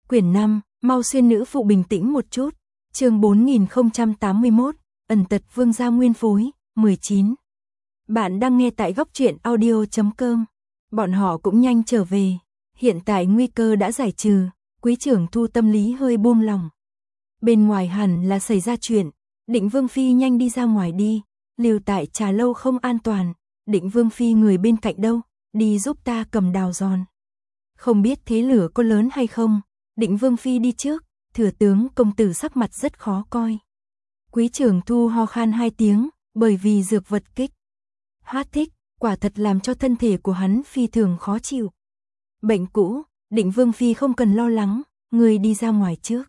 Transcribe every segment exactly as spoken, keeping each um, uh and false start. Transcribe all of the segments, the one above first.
Quyển năm, mau xuyên nữ phụ bình tĩnh một chút. Chương bốn nghìn không trăm tám mươi mốt, ẩn tật vương gia nguyên phối, mười chín. Bạn đang nghe tại góc truyện audio chấm com. Bọn họ cũng nhanh trở về. Hiện tại nguy cơ đã giải trừ, Quý trưởng Thu tâm lý hơi buông lòng. Bên ngoài hẳn là xảy ra chuyện, Định Vương Phi nhanh đi ra ngoài đi, lưu tại trà lâu không an toàn. Định Vương Phi người bên cạnh đâu, đi giúp ta cầm đào giòn. Không biết thế lửa có lớn hay không, Định Vương Phi đi trước, thừa tướng công tử sắc mặt rất khó coi. Quý trưởng Thu ho khan hai tiếng, bởi vì dược vật kích phát thích, quả thật làm cho thân thể của hắn phi thường khó chịu. Bệnh cũ, Định Vương Phi không cần lo lắng, người đi ra ngoài trước.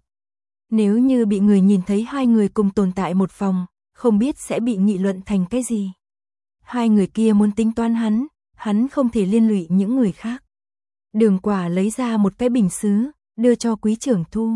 Nếu như bị người nhìn thấy hai người cùng tồn tại một phòng, không biết sẽ bị nghị luận thành cái gì. Hai người kia muốn tính toán hắn, hắn không thể liên lụy những người khác. Đường Quả lấy ra một cái bình sứ, đưa cho Quý trưởng Thu.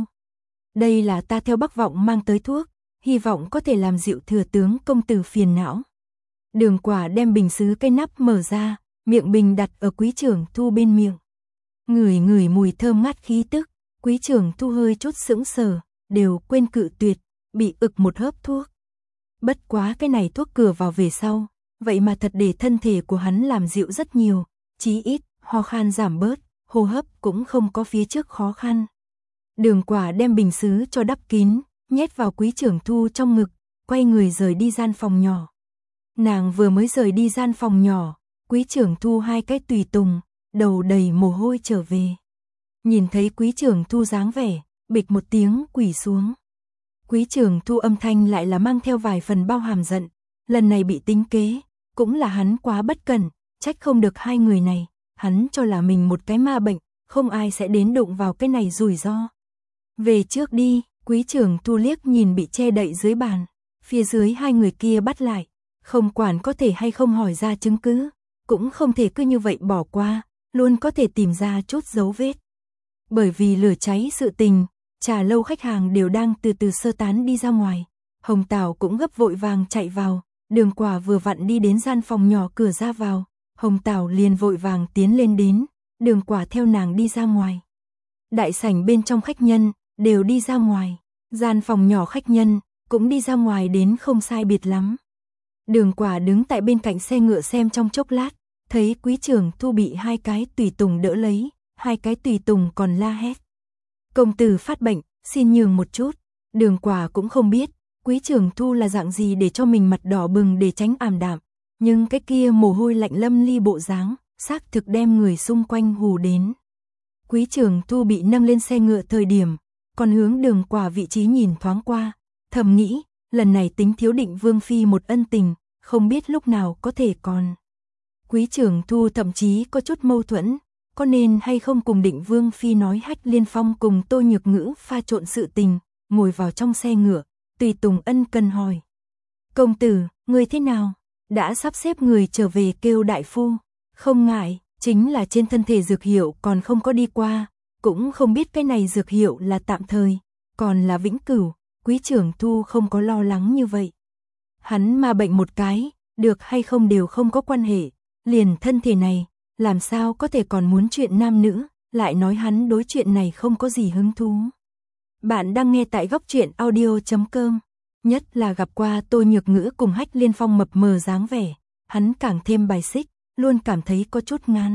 Đây là ta theo Bắc Vọng mang tới thuốc, hy vọng có thể làm dịu thừa tướng công tử phiền não. Đường Quả đem bình sứ cái nắp mở ra, miệng bình đặt ở Quý trưởng Thu bên miệng. Ngửi ngửi mùi thơm ngát khí tức, Quý trưởng Thu hơi chút sững sờ, đều quên cự tuyệt, bị ực một hớp thuốc. Bất quá cái này thuốc cửa vào về sau, vậy mà thật để thân thể của hắn làm dịu rất nhiều, chí ít, ho khan giảm bớt, hô hấp cũng không có phía trước khó khăn. Đường Quả đem bình sứ cho đắp kín, nhét vào Quý trưởng Thu trong ngực, quay người rời đi gian phòng nhỏ. Nàng vừa mới rời đi gian phòng nhỏ, Quý trưởng Thu hai cái tùy tùng, đầu đầy mồ hôi trở về. Nhìn thấy Quý trưởng Thu dáng vẻ, bịch một tiếng quỳ xuống. Quý trưởng Thu âm thanh lại là mang theo vài phần bao hàm giận, lần này bị tính kế, cũng là hắn quá bất cẩn, trách không được hai người này, hắn cho là mình một cái ma bệnh, không ai sẽ đến đụng vào cái này rủi ro. Về trước đi, Quý trưởng Thu liếc nhìn bị che đậy dưới bàn, phía dưới hai người kia bắt lại, không quản có thể hay không hỏi ra chứng cứ, cũng không thể cứ như vậy bỏ qua, luôn có thể tìm ra chút dấu vết. Bởi vì lửa cháy sự tình, trà lâu khách hàng đều đang từ từ sơ tán đi ra ngoài, Hồng Tảo cũng gấp vội vàng chạy vào, Đường Quả vừa vặn đi đến gian phòng nhỏ cửa ra vào, Hồng Tảo liền vội vàng tiến lên đến, Đường Quả theo nàng đi ra ngoài. Đại sảnh bên trong khách nhân, đều đi ra ngoài, gian phòng nhỏ khách nhân, cũng đi ra ngoài đến không sai biệt lắm. Đường Quả đứng tại bên cạnh xe ngựa xem trong chốc lát, thấy Quý trưởng Thu bị hai cái tùy tùng đỡ lấy, hai cái tùy tùng còn la hét. Công tử phát bệnh, xin nhường một chút. Đường Quả cũng không biết, Quý trưởng Thu là dạng gì để cho mình mặt đỏ bừng để tránh ảm đạm, nhưng cái kia mồ hôi lạnh lâm ly bộ dáng, xác thực đem người xung quanh hù đến. Quý trưởng Thu bị nâng lên xe ngựa thời điểm, còn hướng Đường Quả vị trí nhìn thoáng qua, thầm nghĩ, lần này tính thiếu Định Vương Phi một ân tình, không biết lúc nào có thể còn. Quý trưởng Thu thậm chí có chút mâu thuẫn, có nên hay không cùng Định Vương Phi nói Hách Liên Phong cùng Tô Nhược Ngữ pha trộn sự tình, ngồi vào trong xe ngựa, tùy tùng ân cần hỏi. Công tử, người thế nào? Đã sắp xếp người trở về kêu đại phu, không ngại, chính là trên thân thể dược hiệu còn không có đi qua, cũng không biết cái này dược hiệu là tạm thời, còn là vĩnh cửu, Quý trưởng Thu không có lo lắng như vậy. Hắn mà bệnh một cái, được hay không đều không có quan hệ, liền thân thể này, làm sao có thể còn muốn chuyện nam nữ, lại nói hắn đối chuyện này không có gì hứng thú. Bạn đang nghe tại góc truyện audio chấm com, nhất là gặp qua Tô Nhược Ngữ cùng Hách Liên Phong mập mờ dáng vẻ, hắn càng thêm bài xích, luôn cảm thấy có chút ngán.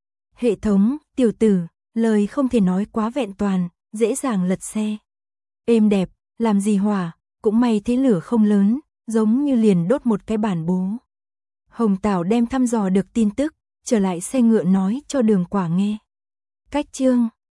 Hệ thống, tiểu tử, lời không thể nói quá vẹn toàn, dễ dàng lật xe. Êm đẹp, làm gì hỏa, cũng may thế lửa không lớn, giống như liền đốt một cái bản bố. Hồng Tảo đem thăm dò được tin tức, trở lại xe ngựa nói cho Đường Quả nghe. Cách chương